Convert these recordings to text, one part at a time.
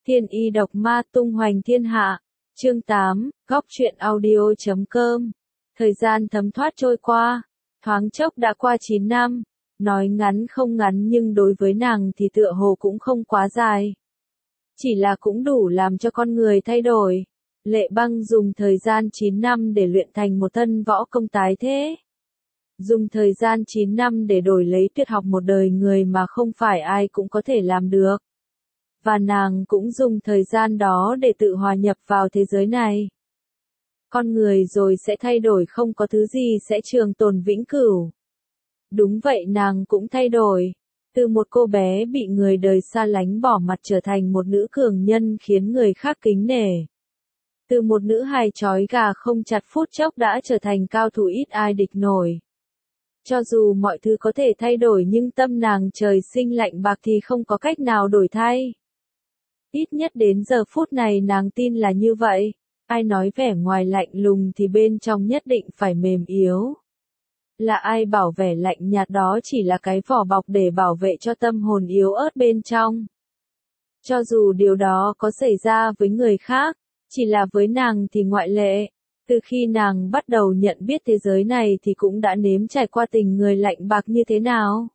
Thiên y độc ma tung hoành thiên hạ. Chương 8, góc truyện audio.com. Thời gian thấm thoát trôi qua, thoáng chốc đã qua 9 năm. Nói ngắn không ngắn nhưng đối với nàng thì tựa hồ cũng không quá dài. Chỉ là cũng đủ làm cho con người thay đổi. Lệ Băng dùng thời gian 9 năm để luyện thành một thân võ công tái thế. Dùng thời gian 9 năm để đổi lấy tuyệt học một đời người mà không phải ai cũng có thể làm được. Và nàng cũng dùng thời gian đó để tự hòa nhập vào thế giới này. Con người rồi sẽ thay đổi, không có thứ gì sẽ trường tồn vĩnh cửu. Đúng vậy, nàng cũng thay đổi. Từ một cô bé bị người đời xa lánh bỏ mặt trở thành một nữ cường nhân khiến người khác kính nể. Từ một nữ hài trói gà không chặt phút chốc đã trở thành cao thủ ít ai địch nổi. Cho dù mọi thứ có thể thay đổi nhưng tâm nàng trời sinh lạnh bạc thì không có cách nào đổi thay. Ít nhất đến giờ phút này nàng tin là như vậy. Ai nói vẻ ngoài lạnh lùng thì bên trong nhất định phải mềm yếu. Là ai bảo vẻ lạnh nhạt đó chỉ là cái vỏ bọc để bảo vệ cho tâm hồn yếu ớt bên trong. Cho dù điều đó có xảy ra với người khác, chỉ là với nàng thì ngoại lệ. Từ khi nàng bắt đầu nhận biết thế giới này thì cũng đã nếm trải qua tình người lạnh bạc như thế nào.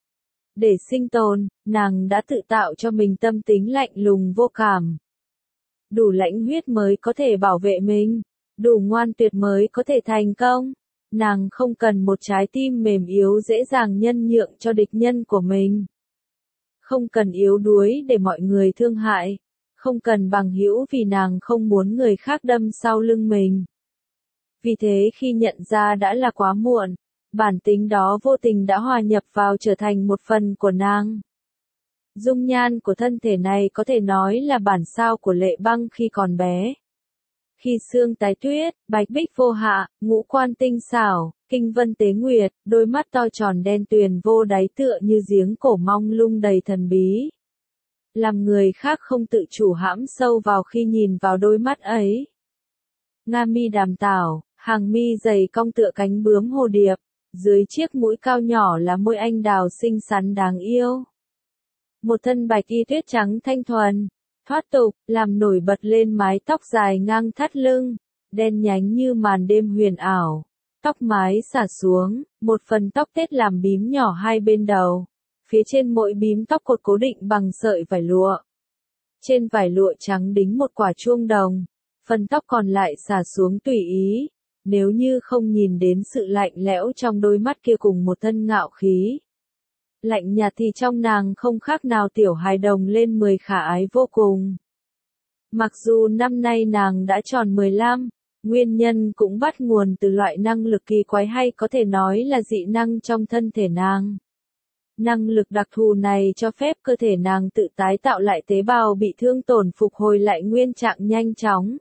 Để sinh tồn, nàng đã tự tạo cho mình tâm tính lạnh lùng vô cảm. Đủ lãnh huyết mới có thể bảo vệ mình, đủ ngoan tuyệt mới có thể thành công. Nàng không cần một trái tim mềm yếu dễ dàng nhân nhượng cho địch nhân của mình. Không cần yếu đuối để mọi người thương hại. Không cần bằng hữu vì nàng không muốn người khác đâm sau lưng mình. Vì thế khi nhận ra đã là quá muộn, bản tính đó vô tình đã hòa nhập vào trở thành một phần của nàng. Dung nhan của thân thể này có thể nói là bản sao của Lệ Băng khi còn bé. Khi xương tái tuyết, bạch bích vô hạ, ngũ quan tinh xảo, kinh vân tế nguyệt, đôi mắt to tròn đen tuyền vô đáy tựa như giếng cổ mong lung đầy thần bí. Làm người khác không tự chủ hãm sâu vào khi nhìn vào đôi mắt ấy. Nga mi đàm tảo, hàng mi dày cong tựa cánh bướm hồ điệp, dưới chiếc mũi cao nhỏ là môi anh đào xinh xắn đáng yêu. Một thân bạch y tuyết trắng thanh thuần, thoát tục, làm nổi bật lên mái tóc dài ngang thắt lưng, đen nhánh như màn đêm huyền ảo. Tóc mái xả xuống, một phần tóc tết làm bím nhỏ hai bên đầu. Phía trên mỗi bím tóc cột cố định bằng sợi vải lụa. Trên vải lụa trắng đính một quả chuông đồng. Phần tóc còn lại xả xuống tùy ý. Nếu như không nhìn đến sự lạnh lẽo trong đôi mắt kia cùng một thân ngạo khí. Lạnh nhạt thì trong nàng không khác nào tiểu hài đồng lên 10 khả ái vô cùng. Mặc dù năm nay nàng đã tròn 15, nguyên nhân cũng bắt nguồn từ loại năng lực kỳ quái hay có thể nói là dị năng trong thân thể nàng. Năng lực đặc thù này cho phép cơ thể nàng tự tái tạo lại tế bào bị thương tổn phục hồi lại nguyên trạng nhanh chóng.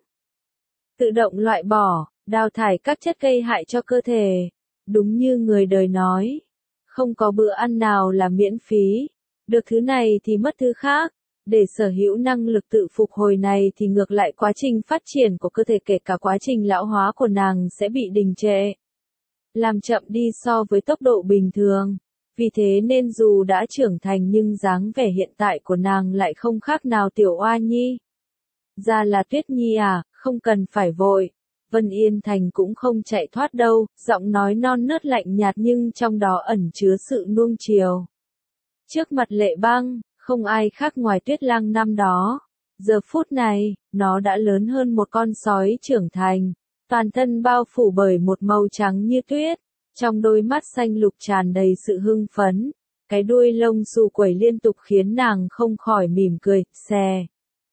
Tự động loại bỏ, đào thải các chất gây hại cho cơ thể. Đúng như người đời nói, không có bữa ăn nào là miễn phí, được thứ này thì mất thứ khác. Để sở hữu năng lực tự phục hồi này thì ngược lại quá trình phát triển của cơ thể kể cả quá trình lão hóa của nàng sẽ bị đình trệ. Làm chậm đi so với tốc độ bình thường. Vì thế nên dù đã trưởng thành nhưng dáng vẻ hiện tại của nàng lại không khác nào tiểu oa nhi. Ra là Tuyết Nhi à, không cần phải vội. Vân Yên Thành cũng không chạy thoát đâu, giọng nói non nớt lạnh nhạt nhưng trong đó ẩn chứa sự nuông chiều. Trước mặt Lệ Băng, không ai khác ngoài Tuyết Lang năm đó. Giờ phút này, nó đã lớn hơn một con sói trưởng thành, toàn thân bao phủ bởi một màu trắng như tuyết. Trong đôi mắt xanh lục tràn đầy sự hưng phấn, cái đuôi lông xù quẩy liên tục khiến nàng không khỏi mỉm cười, xè.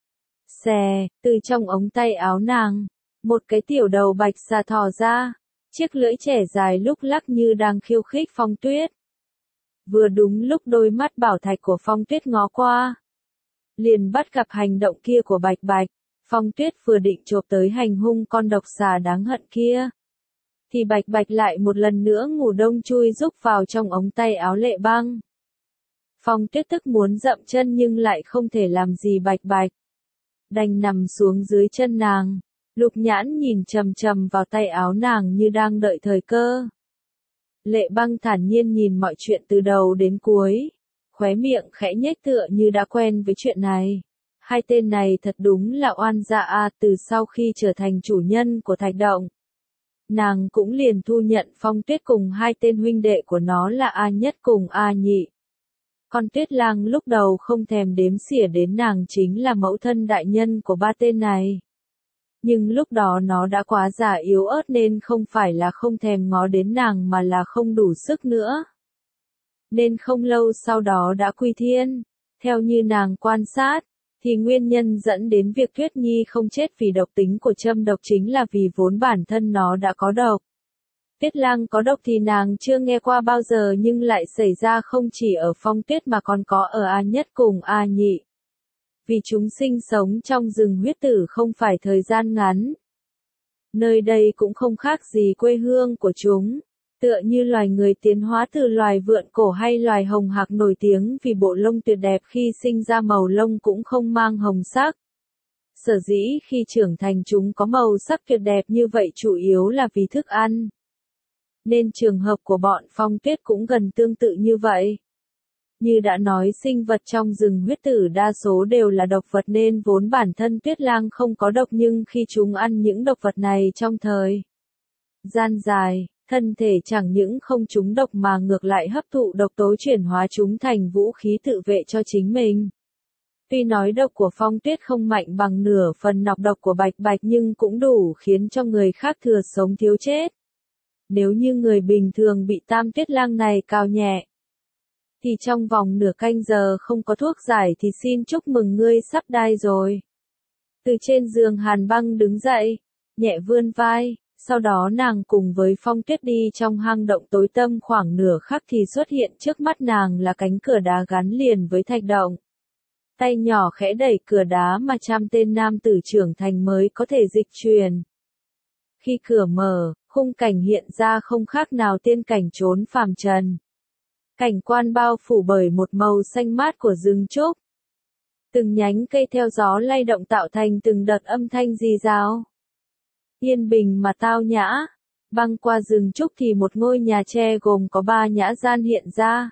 Xè, từ trong ống tay áo nàng, một cái tiểu đầu bạch xà thò ra, chiếc lưỡi trẻ dài lúc lắc như đang khiêu khích Phong Tuyết. Vừa đúng lúc đôi mắt bảo thạch của Phong Tuyết ngó qua, liền bắt gặp hành động kia của Bạch Bạch. Phong Tuyết vừa định chộp tới hành hung con độc xà đáng hận kia. Thì Bạch Bạch lại một lần nữa ngủ đông chui rúc vào trong ống tay áo Lệ Băng. Phong Tuyết tức muốn dậm chân nhưng lại không thể làm gì Bạch Bạch. Đành nằm xuống dưới chân nàng, Lục Nhãn nhìn chằm chằm vào tay áo nàng như đang đợi thời cơ. Lệ Băng thản nhiên nhìn mọi chuyện từ đầu đến cuối, khóe miệng khẽ nhếch tựa như đã quen với chuyện này. Hai tên này thật đúng là oan dạ a, từ sau khi trở thành chủ nhân của thạch động. Nàng cũng liền thu nhận Phong Tuyết cùng hai tên huynh đệ của nó là A Nhất cùng A Nhị. Con Tuyết Lang lúc đầu không thèm đếm xỉa đến nàng chính là mẫu thân đại nhân của ba tên này. Nhưng lúc đó nó đã quá già yếu ớt nên không phải là không thèm ngó đến nàng mà là không đủ sức nữa. Nên không lâu sau đó đã quy thiên. Theo như nàng quan sát, thì nguyên nhân dẫn đến việc Tuyết Nhi không chết vì độc tính của châm độc chính là vì vốn bản thân nó đã có độc. Tuyết Lang có độc thì nàng chưa nghe qua bao giờ nhưng lại xảy ra không chỉ ở Phong Tuyết mà còn có ở A Nhất cùng A Nhị. Vì chúng sinh sống trong rừng huyết tử không phải thời gian ngắn. Nơi đây cũng không khác gì quê hương của chúng. Tựa như loài người tiến hóa từ loài vượn cổ hay loài hồng hạc nổi tiếng vì bộ lông tuyệt đẹp khi sinh ra màu lông cũng không mang hồng sắc. Sở dĩ khi trưởng thành chúng có màu sắc tuyệt đẹp như vậy chủ yếu là vì thức ăn. Nên trường hợp của bọn Phong Tuyết cũng gần tương tự như vậy. Như đã nói sinh vật trong rừng huyết tử đa số đều là độc vật nên vốn bản thân Tuyết Lang không có độc nhưng khi chúng ăn những độc vật này trong thời gian dài, thân thể chẳng những không trúng độc mà ngược lại hấp thụ độc tố chuyển hóa chúng thành vũ khí tự vệ cho chính mình. Tuy nói độc của Phong Tuyết không mạnh bằng nửa phần nọc độc của Bạch Bạch nhưng cũng đủ khiến cho người khác thừa sống thiếu chết. Nếu như người bình thường bị Tam Tuyết Lang này cào nhẹ, thì trong vòng nửa canh giờ không có thuốc giải thì xin chúc mừng ngươi sắp đai rồi. Từ trên giường Hàn Băng đứng dậy, nhẹ vươn vai, sau đó nàng cùng với Phong Tuyết đi trong hang động tối tăm khoảng nửa khắc thì xuất hiện trước mắt nàng là cánh cửa đá gắn liền với thạch động. Tay nhỏ khẽ đẩy cửa đá mà trăm tên nam tử trưởng thành mới có thể dịch chuyển. Khi cửa mở, khung cảnh hiện ra không khác nào tiên cảnh trốn phàm trần. Cảnh quan bao phủ bởi một màu xanh mát của rừng trúc. Từng nhánh cây theo gió lay động tạo thành từng đợt âm thanh rì rào. Yên bình mà tao nhã. Băng qua rừng trúc thì một ngôi nhà tre gồm có 3 nhã gian hiện ra.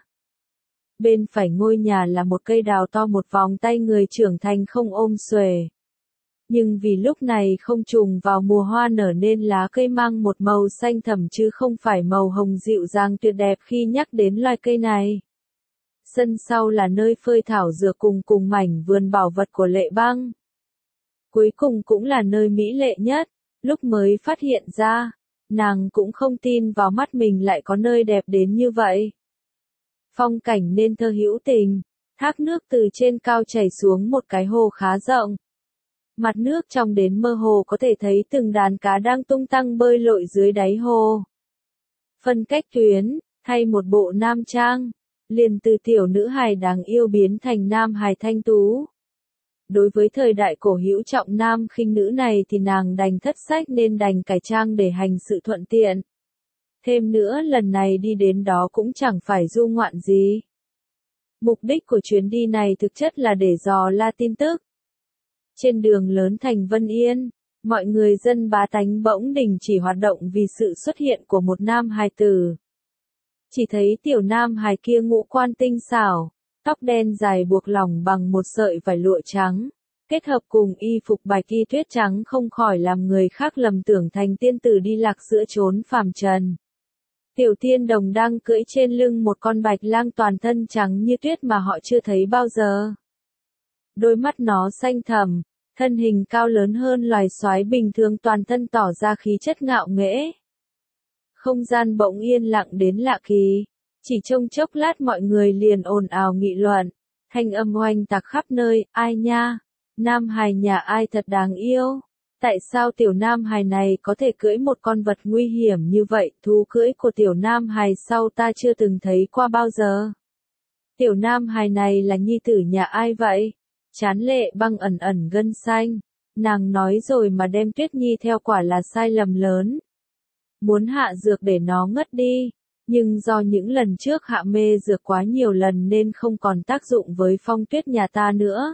Bên phải ngôi nhà là một cây đào to một vòng tay người trưởng thành không ôm xuề. Nhưng vì lúc này không trùng vào mùa hoa nở nên lá cây mang một màu xanh thẳm chứ không phải màu hồng dịu dàng tuyệt đẹp khi nhắc đến loài cây này. Sân sau là nơi phơi thảo dược cùng mảnh vườn bảo vật của Lệ Băng. Cuối cùng cũng là nơi mỹ lệ nhất, lúc mới phát hiện ra, nàng cũng không tin vào mắt mình lại có nơi đẹp đến như vậy. Phong cảnh nên thơ hữu tình, thác nước từ trên cao chảy xuống một cái hồ khá rộng. Mặt nước trong đến mơ hồ có thể thấy từng đàn cá đang tung tăng bơi lội dưới đáy hồ. Phân cách tuyến, thay một bộ nam trang, liền từ tiểu nữ hài đáng yêu biến thành nam hài thanh tú. Đối với thời đại cổ hữu trọng nam khinh nữ này thì nàng đành thất sách nên đành cải trang để hành sự thuận tiện. Thêm nữa lần này đi đến đó cũng chẳng phải du ngoạn gì. Mục đích của chuyến đi này thực chất là để dò la tin tức. Trên đường lớn thành Vân Yên, mọi người dân bá tánh bỗng đình chỉ hoạt động vì sự xuất hiện của một nam hài tử. Chỉ thấy tiểu nam hài kia ngũ quan tinh xảo, tóc đen dài buộc lỏng bằng một sợi vải lụa trắng, kết hợp cùng y phục bạch y tuyết trắng không khỏi làm người khác lầm tưởng thành tiên tử đi lạc giữa chốn phàm trần. Tiểu Tiên Đồng đang cưỡi trên lưng một con bạch lang toàn thân trắng như tuyết mà họ chưa thấy bao giờ. Đôi mắt nó xanh thẳm, thân hình cao lớn hơn loài soái bình thường toàn thân tỏ ra khí chất ngạo nghễ. Không gian bỗng yên lặng đến lạ kỳ, chỉ trong chốc lát mọi người liền ồn ào nghị luận, thanh âm oanh tạc khắp nơi, ai nha, nam hài nhà ai thật đáng yêu. Tại sao tiểu nam hài này có thể cưỡi một con vật nguy hiểm như vậy, thú cưỡi của tiểu nam hài sau ta chưa từng thấy qua bao giờ. Tiểu nam hài này là nhi tử nhà ai vậy? Chán Lệ Băng ẩn ẩn gân xanh, nàng nói rồi mà đem Tuyết Nhi theo quả là sai lầm lớn. Muốn hạ dược để nó ngất đi, nhưng do những lần trước hạ mê dược quá nhiều lần nên không còn tác dụng với Phong Tuyết nhà ta nữa.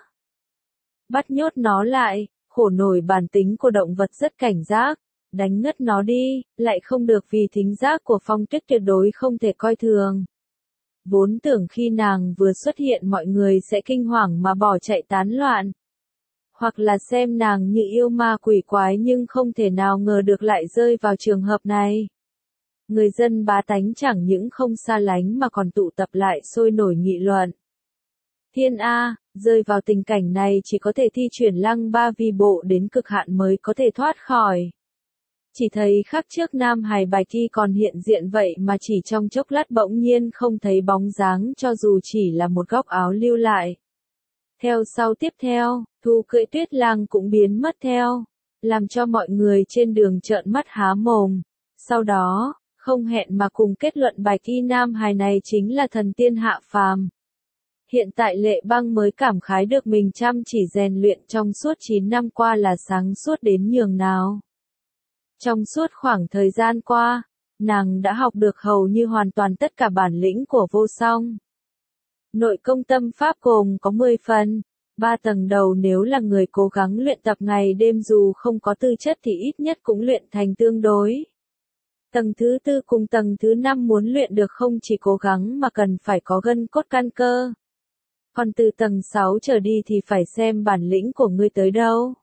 Bắt nhốt nó lại. Khổ nổi bản tính của động vật rất cảnh giác, đánh ngất nó đi, lại không được vì thính giác của Phong Tuyết tuyệt đối không thể coi thường. Vốn tưởng khi nàng vừa xuất hiện mọi người sẽ kinh hoàng mà bỏ chạy tán loạn. hoặc là xem nàng như yêu ma quỷ quái nhưng không thể nào ngờ được lại rơi vào trường hợp này. Người dân bá tánh chẳng những không xa lánh mà còn tụ tập lại sôi nổi nghị luận. Thiên A, rơi vào tình cảnh này chỉ có thể thi chuyển Lăng Ba Vi bộ đến cực hạn mới có thể thoát khỏi. Chỉ thấy khắc trước Nam Hải Bài Thi còn hiện diện vậy mà chỉ trong chốc lát bỗng nhiên không thấy bóng dáng cho dù chỉ là một góc áo lưu lại. Theo sau tiếp theo, Thu cưỡi Tuyết Lang cũng biến mất theo, làm cho mọi người trên đường trợn mắt há mồm. Sau đó, không hẹn mà cùng kết luận bài thi Nam Hải này chính là thần tiên hạ phàm. Hiện tại Lệ Băng mới cảm khái được mình chăm chỉ rèn luyện trong suốt 9 năm qua là sáng suốt đến nhường nào. Trong suốt khoảng thời gian qua, nàng đã học được hầu như hoàn toàn tất cả bản lĩnh của vô song. Nội công tâm pháp gồm có 10 phần, 3 tầng đầu nếu là người cố gắng luyện tập ngày đêm dù không có tư chất thì ít nhất cũng luyện thành tương đối. Tầng thứ 4 cùng tầng thứ 5 muốn luyện được không chỉ cố gắng mà cần phải có gân cốt căn cơ. Còn từ tầng 6 trở đi thì phải xem bản lĩnh của ngươi tới đâu.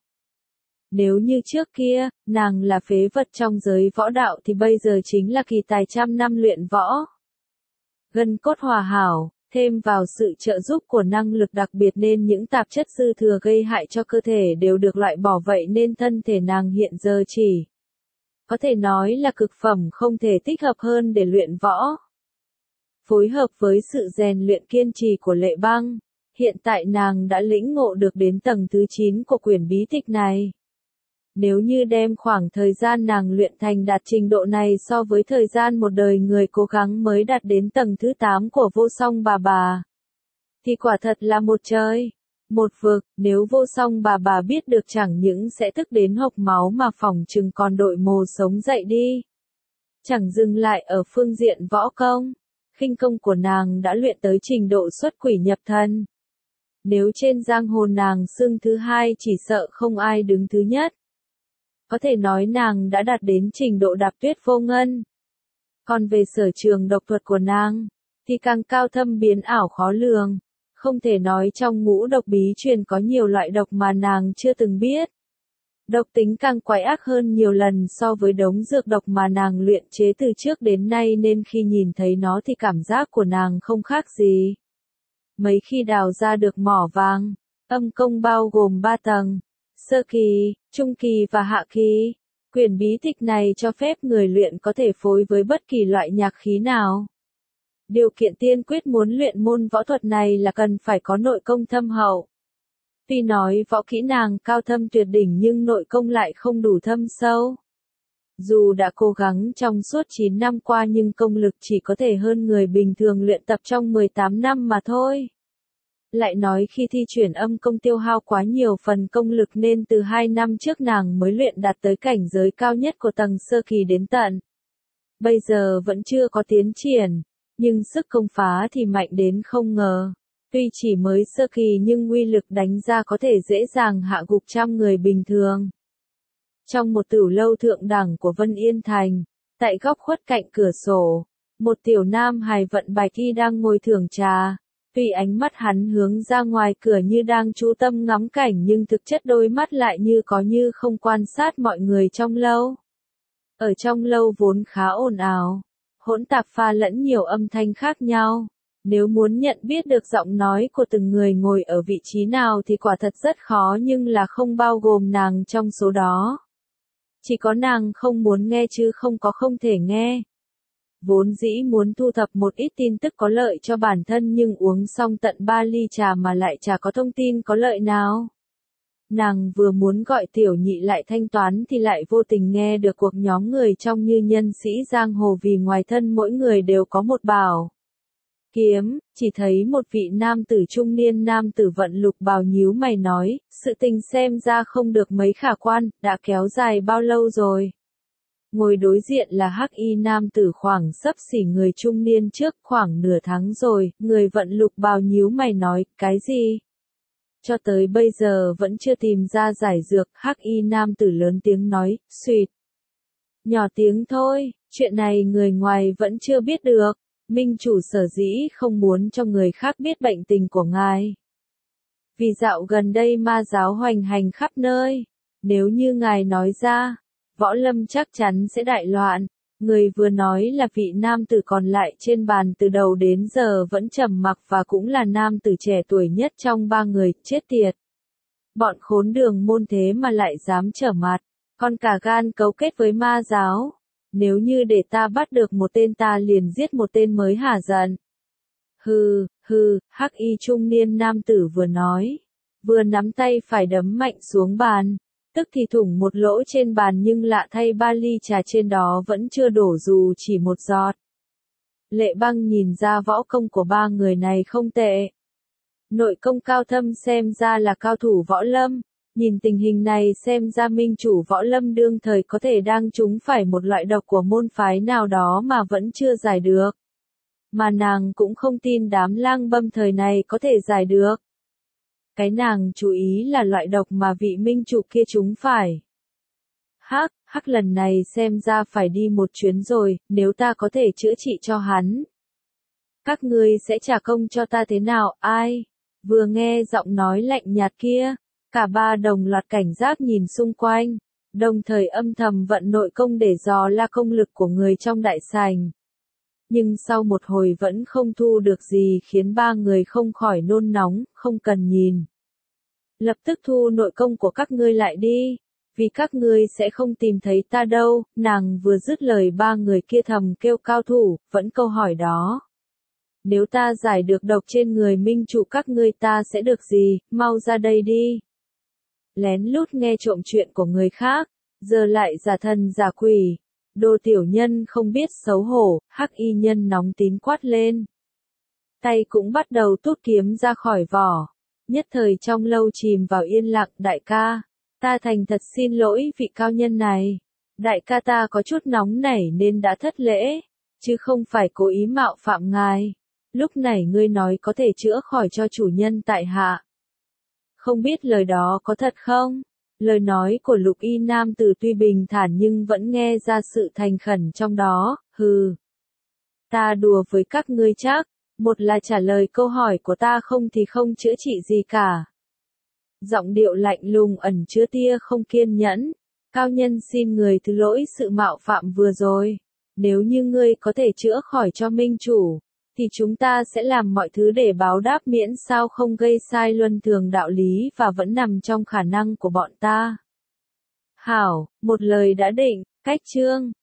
Nếu như trước kia, nàng là phế vật trong giới võ đạo thì bây giờ chính là kỳ tài trăm năm luyện võ. Gân cốt hòa hảo, thêm vào sự trợ giúp của năng lực đặc biệt nên những tạp chất dư thừa gây hại cho cơ thể đều được loại bỏ vậy nên thân thể nàng hiện giờ chỉ có thể nói là cực phẩm không thể thích hợp hơn để luyện võ. Phối hợp với sự rèn luyện kiên trì của Lệ Băng, hiện tại nàng đã lĩnh ngộ được đến tầng thứ 9 của quyển bí tịch này. Nếu như đem khoảng thời gian nàng luyện thành đạt trình độ này so với thời gian một đời người cố gắng mới đạt đến tầng thứ 8 của vô song bà, thì quả thật là một trời, một vực, nếu vô song bà biết được chẳng những sẽ tức đến hộc máu mà phỏng chừng còn đội mồ sống dậy đi. Chẳng dừng lại ở phương diện võ công, khinh công của nàng đã luyện tới trình độ xuất quỷ nhập thần. Nếu trên giang hồ nàng xưng thứ hai chỉ sợ không ai đứng thứ nhất. Có thể nói nàng đã đạt đến trình độ đạp tuyết vô ngân. Còn về sở trường độc thuật của nàng, thì càng cao thâm biến ảo khó lường. Không thể nói trong ngũ độc bí truyền có nhiều loại độc mà nàng chưa từng biết. Độc tính càng quái ác hơn nhiều lần so với đống dược độc mà nàng luyện chế từ trước đến nay nên khi nhìn thấy nó thì cảm giác của nàng không khác gì. Mấy khi đào ra được mỏ vàng, âm công bao gồm 3 tầng, sơ kỳ, trung kỳ và hạ kỳ. Quyển bí tịch này cho phép người luyện có thể phối với bất kỳ loại nhạc khí nào. Điều kiện tiên quyết muốn luyện môn võ thuật này là cần phải có nội công thâm hậu. Tuy nói võ kỹ nàng cao thâm tuyệt đỉnh nhưng nội công lại không đủ thâm sâu. Dù đã cố gắng trong suốt 9 năm qua nhưng công lực chỉ có thể hơn người bình thường luyện tập trong 18 năm mà thôi. Lại nói khi thi chuyển âm công tiêu hao quá nhiều phần công lực nên từ 2 năm trước nàng mới luyện đạt tới cảnh giới cao nhất của tầng sơ kỳ đến tận. Bây giờ vẫn chưa có tiến triển, nhưng sức công phá thì mạnh đến không ngờ. Tuy chỉ mới sơ kỳ nhưng uy lực đánh ra có thể dễ dàng hạ gục trăm người bình thường. Trong một tửu lâu thượng đẳng của Vân Yên Thành, tại góc khuất cạnh cửa sổ, một tiểu nam hài vận bài thi đang ngồi thưởng trà. Tuy ánh mắt hắn hướng ra ngoài cửa như đang chú tâm ngắm cảnh nhưng thực chất đôi mắt lại như có như không quan sát mọi người trong lâu. Ở trong lâu vốn khá ồn ào, hỗn tạp pha lẫn nhiều âm thanh khác nhau. Nếu muốn nhận biết được giọng nói của từng người ngồi ở vị trí nào thì quả thật rất khó nhưng là không bao gồm nàng trong số đó. Chỉ có nàng không muốn nghe chứ không có không thể nghe. Vốn dĩ muốn thu thập một ít tin tức có lợi cho bản thân nhưng uống xong tận 3 ly trà mà lại chả có thông tin có lợi nào. Nàng vừa muốn gọi tiểu nhị lại thanh toán thì lại vô tình nghe được cuộc nhóm người trông như nhân sĩ giang hồ vì ngoài thân mỗi người đều có một bảo kiếm, chỉ thấy một vị nam tử trung niên nam tử vận lục bào nhíu mày nói, sự tình xem ra không được mấy khả quan, đã kéo dài bao lâu rồi. Ngồi đối diện là hắc y nam tử khoảng xấp xỉ người trung niên trước khoảng nửa tháng rồi, người vận lục bào nhíu mày nói, cái gì? Cho tới bây giờ vẫn chưa tìm ra giải dược, hắc y nam tử lớn tiếng nói, suýt. Nhỏ tiếng thôi, chuyện này người ngoài vẫn chưa biết được, minh chủ sở dĩ không muốn cho người khác biết bệnh tình của ngài. Vì dạo gần đây ma giáo hoành hành khắp nơi. Nếu như ngài nói ra, võ lâm chắc chắn sẽ đại loạn. Người vừa nói là vị nam tử còn lại trên bàn từ đầu đến giờ vẫn trầm mặc và cũng là nam tử trẻ tuổi nhất trong ba người, chết tiệt. Bọn khốn đường môn thế mà lại dám trở mặt, còn cả gan cấu kết với ma giáo. Nếu như để ta bắt được một tên ta liền giết một tên mới hả giận. Hừ, hắc y trung niên nam tử vừa nói, vừa nắm tay phải đấm mạnh xuống bàn, tức thì thủng một lỗ trên bàn nhưng lạ thay ba ly trà trên đó vẫn chưa đổ dù chỉ một giọt. Lệ Băng nhìn ra võ công của ba người này không tệ. Nội công cao thâm xem ra là cao thủ võ lâm, nhìn tình hình này xem ra minh chủ võ lâm đương thời có thể đang trúng phải một loại độc của môn phái nào đó mà vẫn chưa giải được. Mà nàng cũng không tin đám lang băm thời này có thể giải được. Cái nàng chú ý là loại độc mà vị minh chủ kia trúng phải. Hắc lần này xem ra phải đi một chuyến rồi, nếu ta có thể chữa trị cho hắn. Các ngươi sẽ trả công cho ta thế nào, ai? Vừa nghe giọng nói lạnh nhạt kia, cả ba đồng loạt cảnh giác nhìn xung quanh, đồng thời âm thầm vận nội công để dò la công lực của người trong đại sảnh. Nhưng sau một hồi vẫn không thu được gì khiến ba người không khỏi nôn nóng, không cần nhìn. Lập tức thu nội công của các ngươi lại đi, vì các ngươi sẽ không tìm thấy ta đâu. Nàng vừa dứt lời ba người kia thầm kêu cao thủ, vẫn câu hỏi đó. Nếu ta giải được độc trên người minh chủ các ngươi ta sẽ được gì, mau ra đây đi. Lén lút nghe trộm chuyện của người khác, giờ lại giả thần giả quỷ. Đồ tiểu nhân không biết xấu hổ, hắc y nhân nóng tín quát lên. Tay cũng bắt đầu rút kiếm ra khỏi vỏ. Nhất thời trong lâu chìm vào yên lặng. Đại ca, ta thành thật xin lỗi vị cao nhân này. Đại ca ta có chút nóng nảy nên đã thất lễ, chứ không phải cố ý mạo phạm ngài. Lúc này ngươi nói có thể chữa khỏi cho chủ nhân tại hạ. Không biết lời đó có thật không? Lời nói của lục y nam tử tuy bình thản nhưng vẫn nghe ra sự thành khẩn trong đó. Ta đùa với các ngươi chắc, một là trả lời câu hỏi của ta không thì không chữa trị gì cả. Giọng điệu lạnh lùng ẩn chứa tia không kiên nhẫn. Cao nhân xin người thứ lỗi sự mạo phạm vừa rồi. Nếu như ngươi có thể chữa khỏi cho minh chủ, thì chúng ta sẽ làm mọi thứ để báo đáp miễn sao không gây sai luân thường đạo lý và vẫn nằm trong khả năng của bọn ta. Hảo, một lời đã định, cách chương.